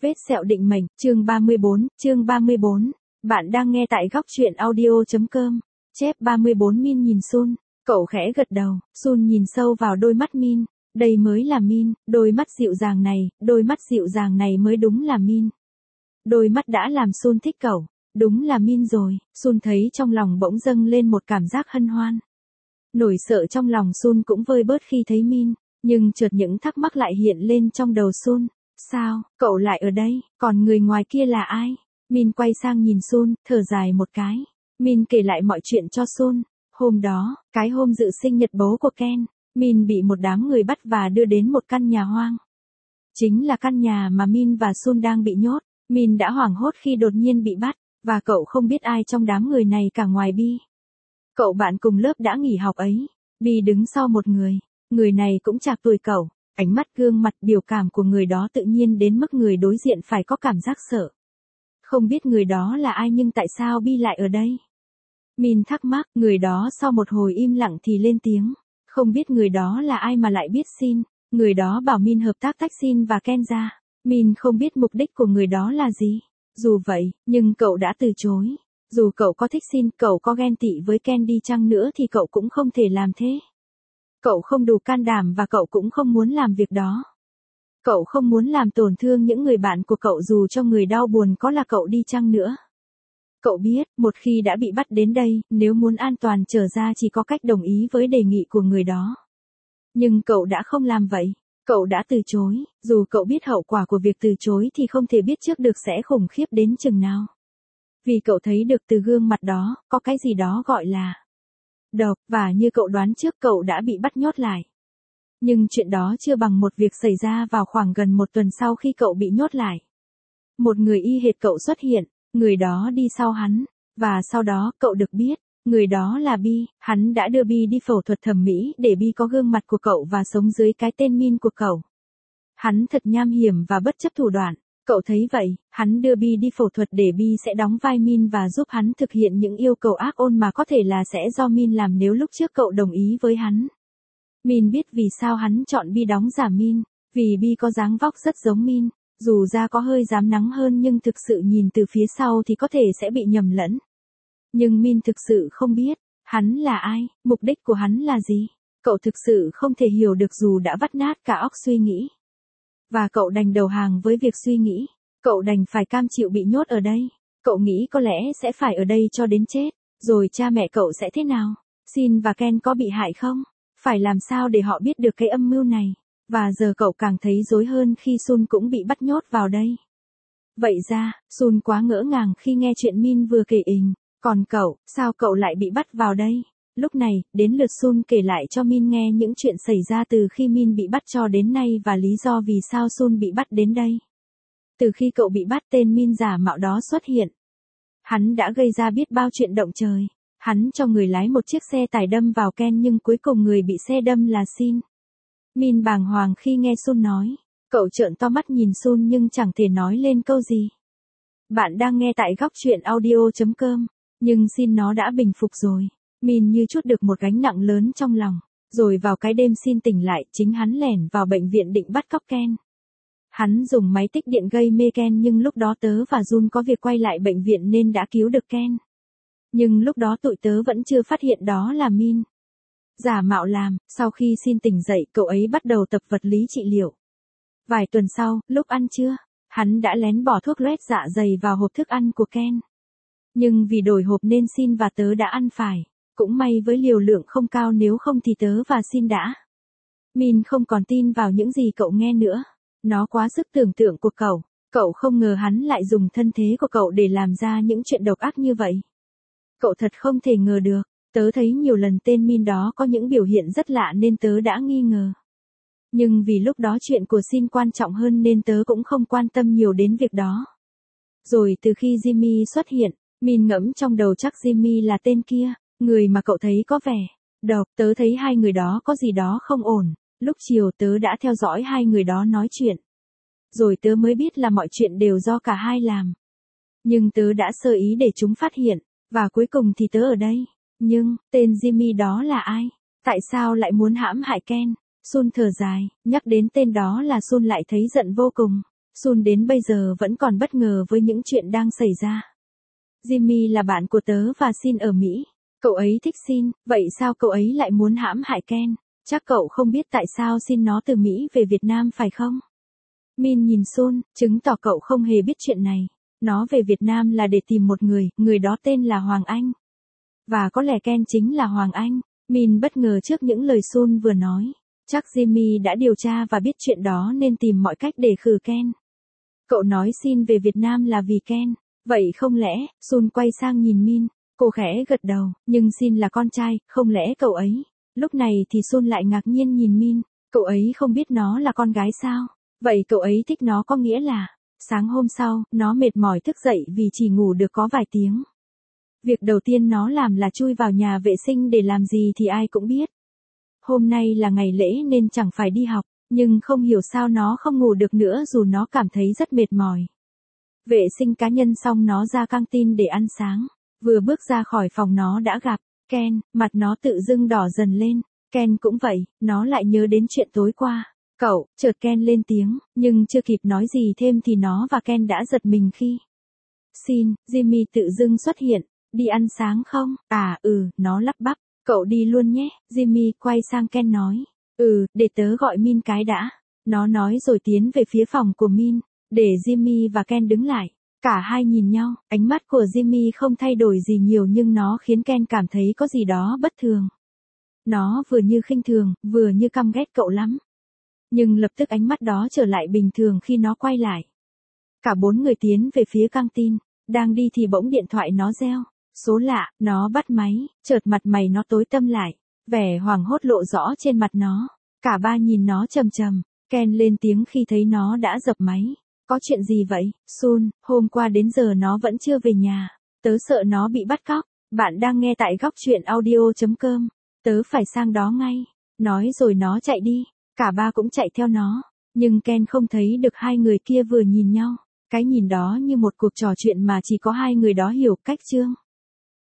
Vết sẹo định mệnh, chương 34. Bạn đang nghe tại góc truyện audio.com. Chép 34 Min nhìn Sun. Cậu khẽ gật đầu, Sun nhìn sâu vào đôi mắt Min. Đây mới là Min, đôi mắt dịu dàng này mới đúng là Min. Đôi mắt đã làm Sun thích cậu, đúng là Min rồi. Sun thấy trong lòng bỗng dâng lên một cảm giác hân hoan. Nỗi sợ trong lòng Sun cũng vơi bớt khi thấy Min, nhưng chợt những thắc mắc lại hiện lên trong đầu Sun. Sao, cậu lại ở đây, còn người ngoài kia là ai? Min quay sang nhìn Sun, thở dài một cái. Min kể lại mọi chuyện cho Sun. Hôm đó, cái hôm dự sinh nhật bố của Ken, Min bị một đám người bắt và đưa đến một căn nhà hoang. Chính là căn nhà mà Min và Sun đang bị nhốt. Min đã hoảng hốt khi đột nhiên bị bắt, và cậu không biết ai trong đám người này cả ngoài Bi. Cậu bạn cùng lớp đã nghỉ học ấy. Bi đứng sau một người này cũng chạc tuổi cậu. Ánh mắt, gương mặt, biểu cảm của người đó tự nhiên đến mức người đối diện phải có cảm giác sợ. Không biết người đó là ai nhưng tại sao Bi lại ở đây? Min thắc mắc, người đó sau một hồi im lặng thì lên tiếng. Không biết người đó là ai mà lại biết Sin. Người đó bảo Min hợp tác tách Sin và Ken ra. Min không biết mục đích của người đó là gì. Dù vậy, nhưng cậu đã từ chối. Dù cậu có thích Sin, cậu có ghen tị với Ken đi chăng nữa thì cậu cũng không thể làm thế. Cậu không đủ can đảm và cậu cũng không muốn làm việc đó. Cậu không muốn làm tổn thương những người bạn của cậu dù cho người đau buồn có là cậu đi chăng nữa. Cậu biết, một khi đã bị bắt đến đây, nếu muốn an toàn trở ra chỉ có cách đồng ý với đề nghị của người đó. Nhưng cậu đã không làm vậy. Cậu đã từ chối, dù cậu biết hậu quả của việc từ chối thì không thể biết trước được sẽ khủng khiếp đến chừng nào. Vì cậu thấy được từ gương mặt đó, có cái gì đó gọi là độc, và như cậu đoán trước cậu đã bị bắt nhốt lại. Nhưng chuyện đó chưa bằng một việc xảy ra vào khoảng gần một tuần sau khi cậu bị nhốt lại. Một người y hệt cậu xuất hiện, người đó đi sau hắn, và sau đó cậu được biết, người đó là Bi, hắn đã đưa Bi đi phẫu thuật thẩm mỹ để Bi có gương mặt của cậu và sống dưới cái tên Min của cậu. Hắn thật nham hiểm và bất chấp thủ đoạn. Cậu thấy vậy, hắn đưa Bi đi phẫu thuật để Bi sẽ đóng vai Min và giúp hắn thực hiện những yêu cầu ác ôn mà có thể là sẽ do Min làm nếu lúc trước cậu đồng ý với hắn. Min biết vì sao hắn chọn Bi đóng giả Min, vì Bi có dáng vóc rất giống Min, dù da có hơi rám nắng hơn nhưng thực sự nhìn từ phía sau thì có thể sẽ bị nhầm lẫn. Nhưng Min thực sự không biết, hắn là ai, mục đích của hắn là gì. Cậu thực sự không thể hiểu được dù đã vắt nát cả óc suy nghĩ. Và cậu đành đầu hàng với việc suy nghĩ. Cậu đành phải cam chịu bị nhốt ở đây. Cậu nghĩ có lẽ sẽ phải ở đây cho đến chết. Rồi cha mẹ cậu sẽ thế nào? Sin và Ken có bị hại không? Phải làm sao để họ biết được cái âm mưu này? Và giờ cậu càng thấy rối hơn khi Sun cũng bị bắt nhốt vào đây. Vậy ra, Sun quá ngỡ ngàng khi nghe chuyện Min vừa kể ình. Còn cậu, sao cậu lại bị bắt vào đây? Lúc này, đến lượt Sun kể lại cho Min nghe những chuyện xảy ra từ khi Min bị bắt cho đến nay và lý do vì sao Sun bị bắt đến đây. Từ khi cậu bị bắt tên Min giả mạo đó xuất hiện. Hắn đã gây ra biết bao chuyện động trời. Hắn cho người lái một chiếc xe tải đâm vào Ken nhưng cuối cùng người bị xe đâm là Sin. Min bàng hoàng khi nghe Sun nói. Cậu trợn to mắt nhìn Sun nhưng chẳng thể nói lên câu gì. Bạn đang nghe tại góc truyện audio.com. Nhưng Sin nó đã bình phục rồi. Min như trút được một gánh nặng lớn trong lòng. Rồi vào cái đêm Sin tỉnh lại, chính hắn lẻn vào bệnh viện định bắt cóc Ken. Hắn dùng máy tích điện gây mê Ken nhưng lúc đó tớ và Jun có việc quay lại bệnh viện nên đã cứu được Ken. Nhưng lúc đó tụi tớ vẫn chưa phát hiện đó là Min. Giả mạo làm, sau khi Sin tỉnh dậy cậu ấy bắt đầu tập vật lý trị liệu. Vài tuần sau, lúc ăn trưa, hắn đã lén bỏ thuốc loét dạ dày vào hộp thức ăn của Ken. Nhưng vì đổi hộp nên Sin và tớ đã ăn phải. Cũng may với liều lượng không cao nếu không thì tớ và Sin đã. Min không còn tin vào những gì cậu nghe nữa. Nó quá sức tưởng tượng của cậu. Cậu không ngờ hắn lại dùng thân thế của cậu để làm ra những chuyện độc ác như vậy. Cậu thật không thể ngờ được. Tớ thấy nhiều lần tên Min đó có những biểu hiện rất lạ nên tớ đã nghi ngờ. Nhưng vì lúc đó chuyện của Sin quan trọng hơn nên tớ cũng không quan tâm nhiều đến việc đó. Rồi từ khi Jimmy xuất hiện, Min ngẫm trong đầu chắc Jimmy là tên kia, người mà cậu thấy có vẻ độc. Tớ thấy hai người đó có gì đó không ổn. Lúc chiều tớ đã theo dõi hai người đó nói chuyện. Rồi tớ mới biết là mọi chuyện đều do cả hai làm. Nhưng tớ đã sơ ý để chúng phát hiện, và cuối cùng thì tớ ở đây. Nhưng, tên Jimmy đó là ai? Tại sao lại muốn hãm hại Ken? Sun thở dài, nhắc đến tên đó là Sun lại thấy giận vô cùng. Sun đến bây giờ vẫn còn bất ngờ với những chuyện đang xảy ra. Jimmy là bạn của tớ và Sin ở Mỹ. Cậu ấy thích Sin, vậy sao cậu ấy lại muốn hãm hại Ken? Chắc cậu không biết tại sao Sin nó từ Mỹ về Việt Nam phải không? Min nhìn Sun, chứng tỏ cậu không hề biết chuyện này. Nó về Việt Nam là để tìm một người đó tên là Hoàng Anh. Và có lẽ Ken chính là Hoàng Anh. Min bất ngờ trước những lời Sun vừa nói. Chắc Jimmy đã điều tra và biết chuyện đó nên tìm mọi cách để khử Ken. Cậu nói Sin về Việt Nam là vì Ken. Vậy không lẽ, Sun quay sang nhìn Min, cô khẽ gật đầu, nhưng Sin là con trai, không lẽ cậu ấy. Lúc này thì Sun lại ngạc nhiên nhìn Min, cậu ấy không biết nó là con gái sao? Vậy cậu ấy thích nó có nghĩa là, sáng hôm sau, nó mệt mỏi thức dậy vì chỉ ngủ được có vài tiếng. Việc đầu tiên nó làm là chui vào nhà vệ sinh để làm gì thì ai cũng biết. Hôm nay là ngày lễ nên chẳng phải đi học, nhưng không hiểu sao nó không ngủ được nữa dù nó cảm thấy rất mệt mỏi. Vệ sinh cá nhân xong nó ra căng tin để ăn sáng. Vừa bước ra khỏi phòng nó đã gặp Ken, mặt nó tự dưng đỏ dần lên. Ken cũng vậy, nó lại nhớ đến chuyện tối qua. Cậu, chợt Ken lên tiếng, nhưng chưa kịp nói gì thêm thì nó và Ken đã giật mình khi Sin, Jimmy tự dưng xuất hiện. Đi ăn sáng không? Nó lắp bắp. Cậu đi luôn nhé. Jimmy quay sang Ken nói. Để tớ gọi Min cái đã. Nó nói rồi tiến về phía phòng của Min. Để Jimmy và Ken đứng lại. Cả hai nhìn nhau, ánh mắt của Jimmy không thay đổi gì nhiều nhưng nó khiến Ken cảm thấy có gì đó bất thường. Nó vừa như khinh thường, vừa như căm ghét cậu lắm. Nhưng lập tức ánh mắt đó trở lại bình thường khi nó quay lại. Cả bốn người tiến về phía căng tin. Đang đi thì bỗng điện thoại nó reo. Số lạ, nó bắt máy, chợt mặt mày nó tối tăm lại. Vẻ hoảng hốt lộ rõ trên mặt nó. Cả ba nhìn nó trầm trầm. Ken lên tiếng khi thấy nó đã dập máy. Có chuyện gì vậy, Sun? Hôm qua đến giờ nó vẫn chưa về nhà. Tớ sợ nó bị bắt cóc. Bạn đang nghe tại góc truyện audio.com. Tớ phải sang đó ngay. Nói rồi nó chạy đi. Cả ba cũng chạy theo nó. Nhưng Ken không thấy được hai người kia vừa nhìn nhau. Cái nhìn đó như một cuộc trò chuyện mà chỉ có hai người đó hiểu cách chương.